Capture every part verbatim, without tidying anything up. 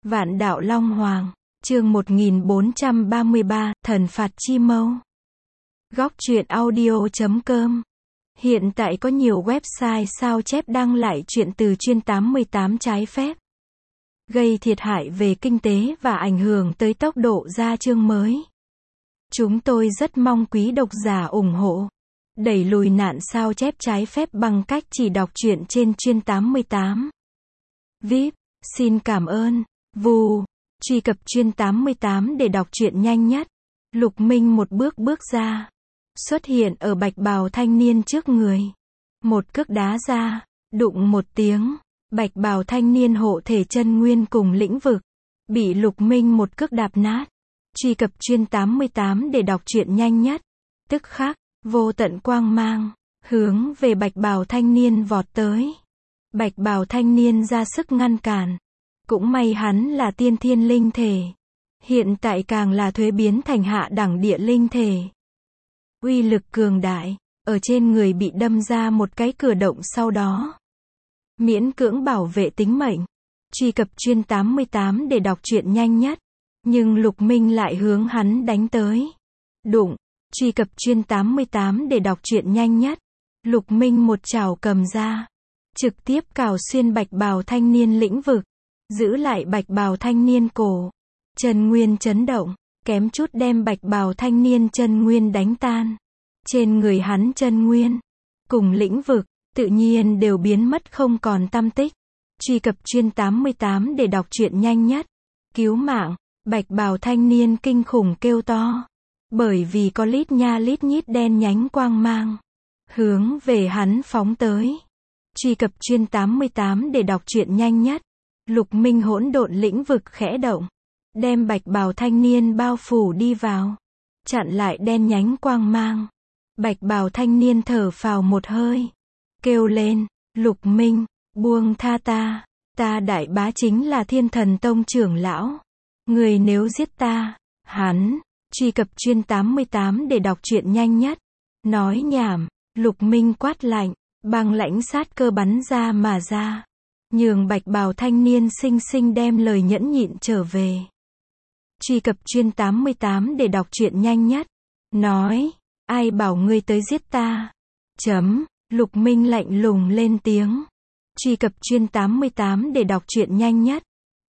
Vạn đạo Long Hoàng, chương một nghìn bốn trăm ba mươi ba, Thần phạt Chi Mâu. Góc truyện audio chấm com. Hiện tại có nhiều website sao chép đăng lại truyện từ chuyên tám mươi tám trái phép, gây thiệt hại về kinh tế và ảnh hưởng tới tốc độ ra chương mới. Chúng tôi rất mong quý độc giả ủng hộ, đẩy lùi nạn sao chép trái phép bằng cách chỉ đọc truyện trên chuyên tám mươi tám. vê i pê, xin cảm ơn. Vù, truy cập chuyên tám mươi tám để đọc truyện nhanh nhất. Lục Minh một bước bước ra, xuất hiện ở bạch bào thanh niên trước người. Một cước đá ra, đụng một tiếng, bạch bào thanh niên hộ thể chân nguyên cùng lĩnh vực, bị Lục Minh một cước đạp nát. Truy cập chuyên tám mươi tám để đọc truyện nhanh nhất. Tức khắc, vô tận quang mang, hướng về bạch bào thanh niên vọt tới. Bạch bào thanh niên ra sức ngăn cản. Cũng may hắn là tiên thiên linh thể. Hiện tại càng là thuế biến thành hạ đẳng địa linh thể. Uy lực cường đại, ở trên người bị đâm ra một cái cửa động sau đó. Miễn cưỡng bảo vệ tính mệnh. Truy cập chuyên tám mươi tám để đọc truyện nhanh nhất. Nhưng Lục Minh lại hướng hắn đánh tới. Đụng, truy cập chuyên tám mươi tám để đọc truyện nhanh nhất. Lục Minh một chảo cầm ra. Trực tiếp cào xuyên bạch bào thanh niên lĩnh vực. Giữ lại bạch bào thanh niên cổ. Chân nguyên chấn động, kém chút đem bạch bào thanh niên chân nguyên đánh tan. Trên người hắn chân nguyên, cùng lĩnh vực, tự nhiên đều biến mất không còn tăm tích. Truy cập chuyên tám mươi tám để đọc truyện nhanh nhất. Cứu mạng, bạch bào thanh niên kinh khủng kêu to. Bởi vì có lít nha lít nhít đen nhánh quang mang. Hướng về hắn phóng tới. Truy cập chuyên tám mươi tám để đọc truyện nhanh nhất. Lục Minh hỗn độn lĩnh vực khẽ động, đem bạch bào thanh niên bao phủ đi vào, chặn lại đen nhánh quang mang. Bạch bào thanh niên thở phào một hơi, kêu lên, Lục Minh, buông tha ta, ta đại bá chính là Thiên Thần Tông trưởng lão. Người nếu giết ta, hắn, truy cập chuyên tám mươi tám để đọc truyện nhanh nhất. Nói nhảm, Lục Minh quát lạnh, băng lãnh sát cơ bắn ra mà ra. Nhường bạch bào thanh niên sinh sinh đem lời nhẫn nhịn trở về. Truy cập chuyên tám mươi tám để đọc truyện nhanh nhất. Nói, ai bảo ngươi tới giết ta? Chấm, Lục Minh lạnh lùng lên tiếng. Truy cập chuyên tám mươi tám để đọc truyện nhanh nhất.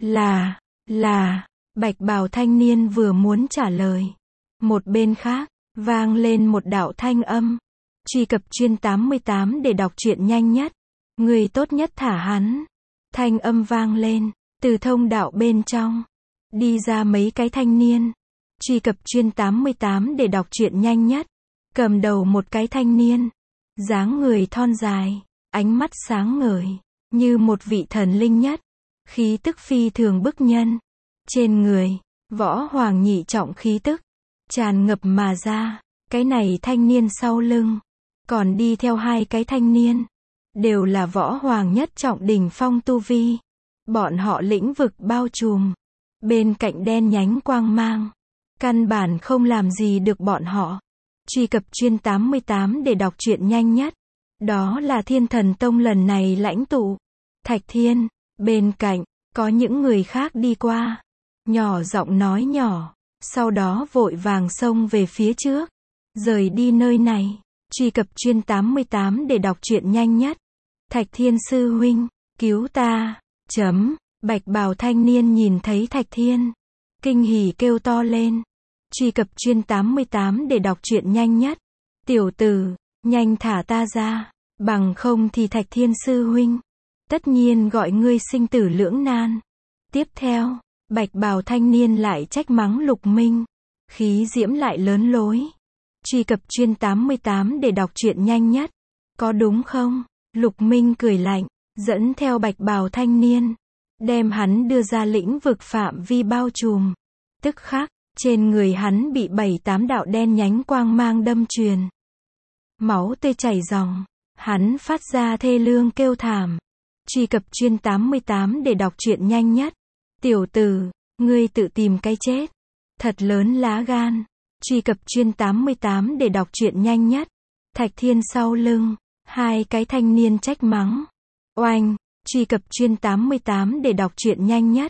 Là, là, bạch bào thanh niên vừa muốn trả lời. Một bên khác, vang lên một đạo thanh âm. Truy cập chuyên tám mươi tám để đọc truyện nhanh nhất. Người tốt nhất thả hắn. Thanh âm vang lên, từ thông đạo bên trong, đi ra mấy cái thanh niên. Truy cập chuyên tám mươi tám để đọc truyện nhanh nhất. Cầm đầu một cái thanh niên, dáng người thon dài, ánh mắt sáng ngời, như một vị thần linh nhất. Khí tức phi thường bức nhân. Trên người, võ hoàng nhị trọng khí tức, tràn ngập mà ra. Cái này thanh niên sau lưng, còn đi theo hai cái thanh niên. Đều là võ hoàng nhất trọng đỉnh phong tu vi. Bọn họ lĩnh vực bao trùm. Bên cạnh đen nhánh quang mang. Căn bản không làm gì được bọn họ. Truy cập chuyên tám mươi tám để đọc truyện nhanh nhất. Đó là Thiên Thần Tông lần này lãnh tụ. Thạch Thiên. Bên cạnh, có những người khác đi qua. Nhỏ giọng nói nhỏ. Sau đó vội vàng xông về phía trước. Rời đi nơi này. Truy cập chuyên tám mươi tám để đọc truyện nhanh nhất. Thạch Thiên sư huynh, cứu ta. Chấm, bạch bào thanh niên nhìn thấy Thạch Thiên, kinh hỉ kêu to lên. Truy cập chuyên tám mươi tám để đọc truyện nhanh nhất. Tiểu tử, nhanh thả ta ra, bằng không thì Thạch Thiên sư huynh, tất nhiên gọi ngươi sinh tử lưỡng nan. Tiếp theo, bạch bào thanh niên lại trách mắng Lục Minh, khí diễm lại lớn lối. Truy cập chuyên tám mươi tám để đọc truyện nhanh nhất. Có đúng không? Lục Minh cười lạnh, dẫn theo bạch bào thanh niên, đem hắn đưa ra lĩnh vực phạm vi bao trùm. Tức khắc, trên người hắn bị bảy tám đạo đen nhánh quang mang đâm truyền. Máu tươi chảy ròng, hắn phát ra thê lương kêu thảm. Truy cập chuyên tám mươi tám để đọc truyện nhanh nhất. Tiểu tử, ngươi tự tìm cái chết. Thật lớn lá gan. Truy cập chuyên tám mươi tám để đọc truyện nhanh nhất. Thạch Thiên sau lưng, hai cái thanh niên trách mắng. Oanh, truy cập chuyên tám mươi tám để đọc truyện nhanh nhất.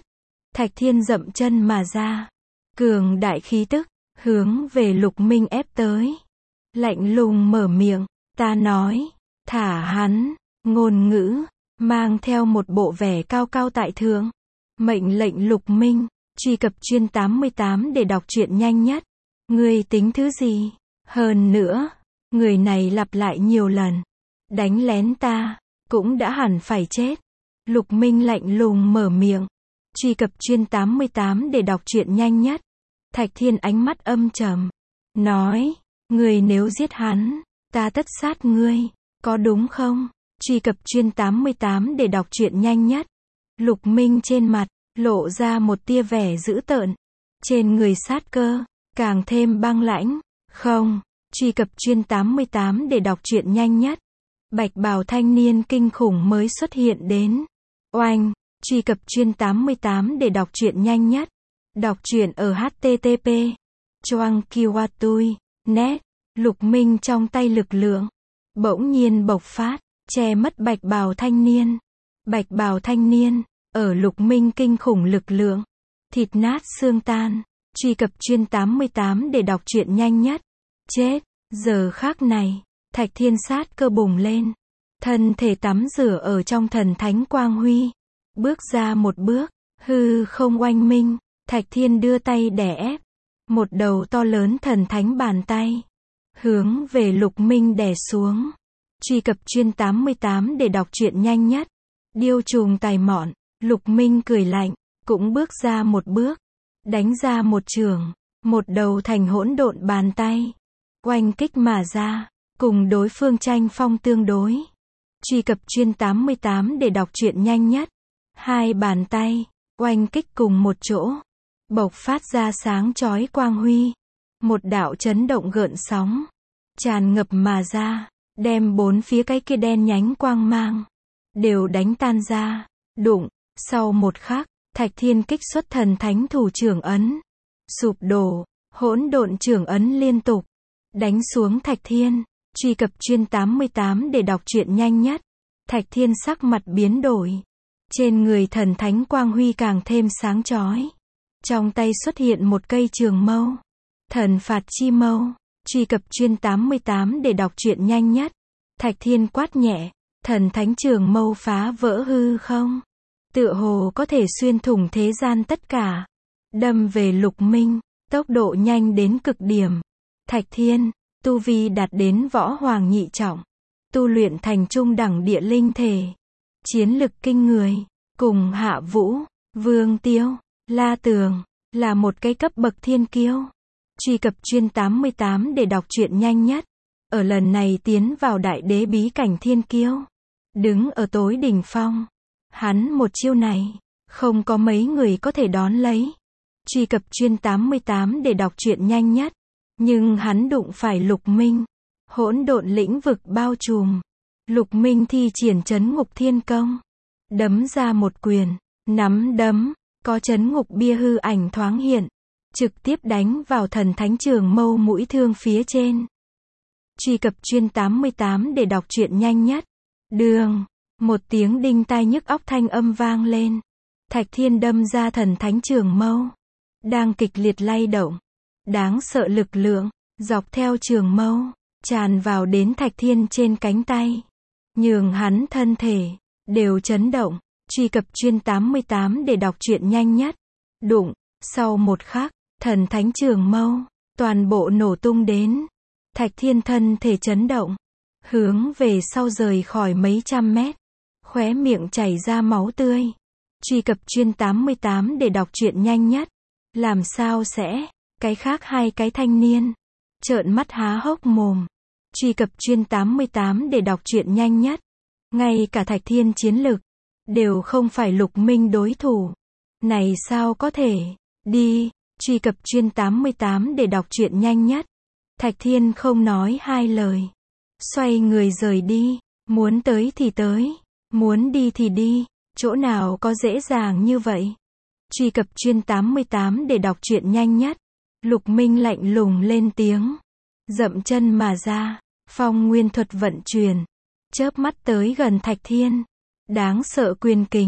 Thạch Thiên dậm chân mà ra. Cường đại khí tức, hướng về Lục Minh ép tới. Lạnh lùng mở miệng, ta nói, thả hắn, ngôn ngữ, mang theo một bộ vẻ cao cao tại thượng. Mệnh lệnh Lục Minh, truy cập chuyên tám mươi tám để đọc truyện nhanh nhất. Ngươi tính thứ gì? Hơn nữa, người này lặp lại nhiều lần. Đánh lén ta, cũng đã hẳn phải chết. Lục Minh lạnh lùng mở miệng. Truy cập chuyên tám mươi tám để đọc truyện nhanh nhất. Thạch Thiên ánh mắt âm trầm. Nói, ngươi nếu giết hắn, ta tất sát ngươi. Có đúng không? Truy cập chuyên tám mươi tám để đọc truyện nhanh nhất. Lục Minh trên mặt, lộ ra một tia vẻ dữ tợn. Trên người sát cơ, càng thêm băng lãnh. Không, truy cập chuyên tám mươi tám để đọc truyện nhanh nhất. Bạch bào thanh niên kinh khủng mới xuất hiện đến. Oanh, truy cập chuyên tám mươi tám để đọc truyện nhanh nhất. Đọc truyện ở hát tê tê pê. Choang Kiwatui, net. Lục Minh trong tay lực lượng. Bỗng nhiên bộc phát, che mất bạch bào thanh niên. Bạch bào thanh niên, ở Lục Minh kinh khủng lực lượng. Thịt nát xương tan. Truy cập chuyên tám mươi tám để đọc truyện nhanh nhất. Chết, giờ khắc này, Thạch Thiên sát cơ bùng lên. Thân thể tắm rửa ở trong thần thánh quang huy. Bước ra một bước, hư không oanh minh. Thạch Thiên đưa tay đè ép. Một đầu to lớn thần thánh bàn tay. Hướng về Lục Minh đè xuống. Truy cập chuyên tám mươi tám để đọc truyện nhanh nhất. Điêu trùng tài mọn. Lục Minh cười lạnh, cũng bước ra một bước. Đánh ra một trường. Một đầu thành hỗn độn bàn tay. Oanh kích mà ra. Cùng đối phương tranh phong tương đối. Truy cập chuyên tám mươi tám để đọc truyện nhanh nhất. Hai bàn tay, oanh kích cùng một chỗ. Bộc phát ra sáng chói quang huy. Một đạo chấn động gợn sóng. Tràn ngập mà ra. Đem bốn phía cái kia đen nhánh quang mang. Đều đánh tan ra. Đụng. Sau một khắc, Thạch Thiên kích xuất thần thánh thủ trưởng ấn. Sụp đổ. Hỗn độn trưởng ấn liên tục. Đánh xuống Thạch Thiên. Truy cập chuyên tám mươi tám để đọc truyện nhanh nhất. Thạch Thiên sắc mặt biến đổi. Trên người thần thánh quang huy càng thêm sáng chói. Trong tay xuất hiện một cây trường mâu. Thần phạt chi mâu. Truy cập chuyên tám mươi tám để đọc truyện nhanh nhất. Thạch Thiên quát nhẹ. Thần thánh trường mâu phá vỡ hư không. Tựa hồ có thể xuyên thủng thế gian tất cả. Đâm về Lục Minh. Tốc độ nhanh đến cực điểm. Thạch Thiên, tu vi đạt đến võ hoàng nhị trọng. Tu luyện thành trung đẳng địa linh thể. Chiến lực kinh người. Cùng Hạ Vũ, Vương Tiêu, La Tường. Là một cái cấp bậc thiên kiêu. Truy cập chuyên tám mươi tám để đọc truyện nhanh nhất. Ở lần này tiến vào đại đế bí cảnh thiên kiêu. Đứng ở tối đỉnh phong. Hắn một chiêu này. Không có mấy người có thể đón lấy. Truy cập chuyên tám mươi tám để đọc truyện nhanh nhất. Nhưng hắn đụng phải Lục Minh. Hỗn độn lĩnh vực bao trùm. Lục Minh thi triển trấn ngục thiên công. Đấm ra một quyền. Nắm đấm. Có trấn ngục bia hư ảnh thoáng hiện. Trực tiếp đánh vào thần thánh trường mâu mũi thương phía trên. Truy cập chuyên tám mươi tám để đọc truyện nhanh nhất. Đường. Một tiếng đinh tai nhức óc thanh âm vang lên. Thạch Thiên đâm ra thần thánh trường mâu. Đang kịch liệt lay động. Đáng sợ lực lượng. Dọc theo trường mâu. Tràn vào đến Thạch Thiên trên cánh tay. Nhường hắn thân thể. Đều chấn động. Truy cập chuyên tám mươi tám để đọc truyện nhanh nhất. Đụng. Sau một khắc. Thần thánh trường mâu. Toàn bộ nổ tung đến. Thạch Thiên thân thể chấn động. Hướng về sau rời khỏi mấy trăm mét. Khóe miệng chảy ra máu tươi. Truy cập chuyên tám mươi tám để đọc truyện nhanh nhất. Làm sao sẽ? Cái khác hai cái thanh niên. Trợn mắt há hốc mồm. Truy cập chuyên tám mươi tám để đọc truyện nhanh nhất. Ngay cả Thạch Thiên chiến lực. Đều không phải Lục Minh đối thủ. Này sao có thể? Đi. Truy cập chuyên tám mươi tám để đọc truyện nhanh nhất. Thạch Thiên không nói hai lời. Xoay người rời đi. Muốn tới thì tới. Muốn đi thì đi. Chỗ nào có dễ dàng như vậy. Truy cập chuyên tám mươi tám để đọc truyện nhanh nhất. Lục Minh lạnh lùng lên tiếng. Dậm chân mà ra. Phong nguyên thuật vận chuyển. Chớp mắt tới gần Thạch Thiên. Đáng sợ quyền kình.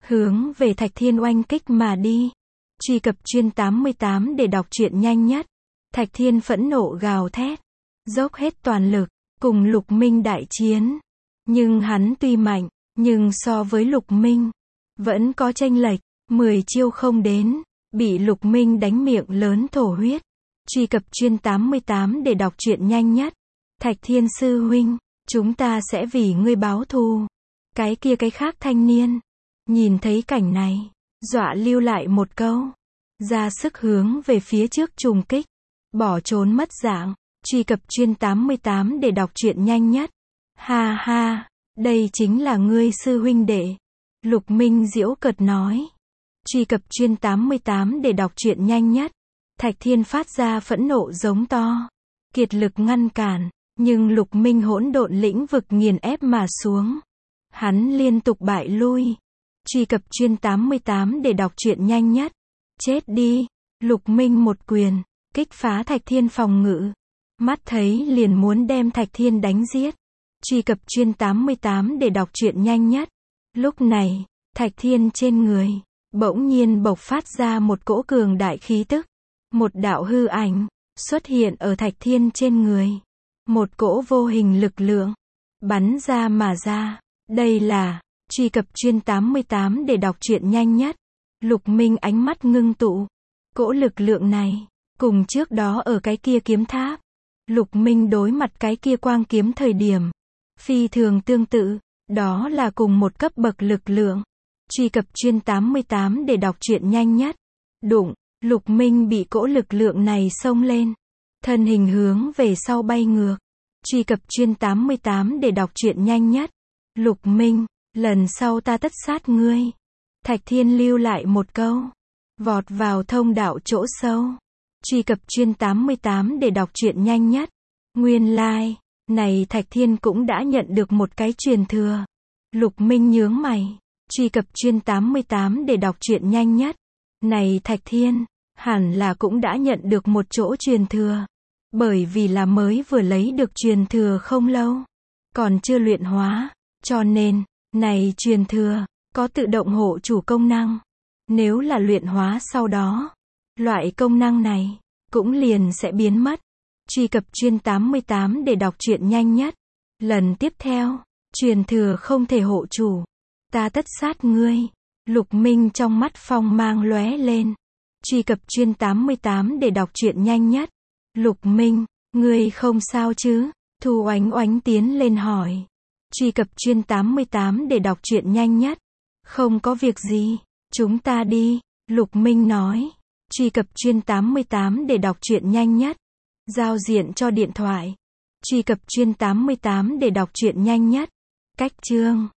hướng về Thạch Thiên oanh kích mà đi. Truy cập chuyên tám mươi tám để đọc truyện nhanh nhất. Thạch Thiên phẫn nộ gào thét, dốc hết toàn lực, cùng Lục Minh đại chiến. Nhưng hắn tuy mạnh, nhưng so với Lục Minh, vẫn có chênh lệch, mười chiêu không đến, bị Lục Minh đánh miệng lớn thổ huyết. Truy cập chuyên tám mươi tám để đọc truyện nhanh nhất. Thạch Thiên sư huynh, chúng ta sẽ vì ngươi báo thù. Cái kia cái khác thanh niên, nhìn thấy cảnh này, dọa lưu lại một câu, ra sức hướng về phía trước trùng kích, bỏ trốn mất dạng. Truy cập chuyên tám mươi tám để đọc truyện nhanh nhất. Ha ha, đây chính là ngươi sư huynh đệ. Lục Minh giễu cợt nói. Truy cập chuyên tám mươi tám để đọc truyện nhanh nhất. Thạch Thiên phát ra phẫn nộ giống to, kiệt lực ngăn cản, nhưng Lục Minh hỗn độn lĩnh vực nghiền ép mà xuống. Hắn liên tục bại lui. Truy cập chuyên tám mươi tám để đọc truyện nhanh nhất. Chết đi. Lục Minh một quyền, kích phá Thạch Thiên phòng ngự. Mắt thấy liền muốn đem Thạch Thiên đánh giết. Truy cập chuyên tám mươi tám để đọc truyện nhanh nhất. Lúc này, Thạch Thiên trên người, bỗng nhiên bộc phát ra một cỗ cường đại khí tức. Một đạo hư ảnh, xuất hiện ở Thạch Thiên trên người. Một cỗ vô hình lực lượng, bắn ra mà ra. Đây là, truy cập chuyên tám mươi tám để đọc truyện nhanh nhất. Lục Minh ánh mắt ngưng tụ. Cỗ lực lượng này, cùng trước đó ở cái kia kiếm tháp. Lục Minh đối mặt cái kia quang kiếm thời điểm, phi thường tương tự, đó là cùng một cấp bậc lực lượng. Truy cập chuyên tám mươi tám để đọc truyện nhanh nhất. Đụng, Lục Minh bị cỗ lực lượng này xông lên, thân hình hướng về sau bay ngược. Truy cập chuyên tám mươi tám để đọc truyện nhanh nhất. Lục Minh, lần sau ta tất sát ngươi. Thạch Thiên lưu lại một câu, vọt vào thông đạo chỗ sâu. Truy cập chuyên tám mươi tám để đọc truyện nhanh nhất. Nguyên lai, like, này Thạch Thiên cũng đã nhận được một cái truyền thừa. Lục Minh nhướng mày. Truy cập chuyên tám mươi tám để đọc truyện nhanh nhất. Này Thạch Thiên, hẳn là cũng đã nhận được một chỗ truyền thừa. Bởi vì là mới vừa lấy được truyền thừa không lâu, còn chưa luyện hóa, cho nên, này truyền thừa, có tự động hộ chủ công năng. Nếu là luyện hóa sau đó, loại công năng này, cũng liền sẽ biến mất. Truy cập chuyên tám mươi tám để đọc truyện nhanh nhất. Lần tiếp theo, truyền thừa không thể hộ chủ. Ta tất sát ngươi. Lục Minh trong mắt phong mang lóe lên. Truy cập chuyên tám mươi tám để đọc truyện nhanh nhất. Lục Minh, ngươi không sao chứ? Thu Oánh Oánh tiến lên hỏi. Truy cập chuyên tám mươi tám để đọc truyện nhanh nhất. Không có việc gì, chúng ta đi. Lục Minh nói. Truy cập chuyên tám mươi tám để đọc truyện nhanh nhất. Giao diện cho điện thoại. Truy cập chuyên tám mươi tám để đọc truyện nhanh nhất. Cách chương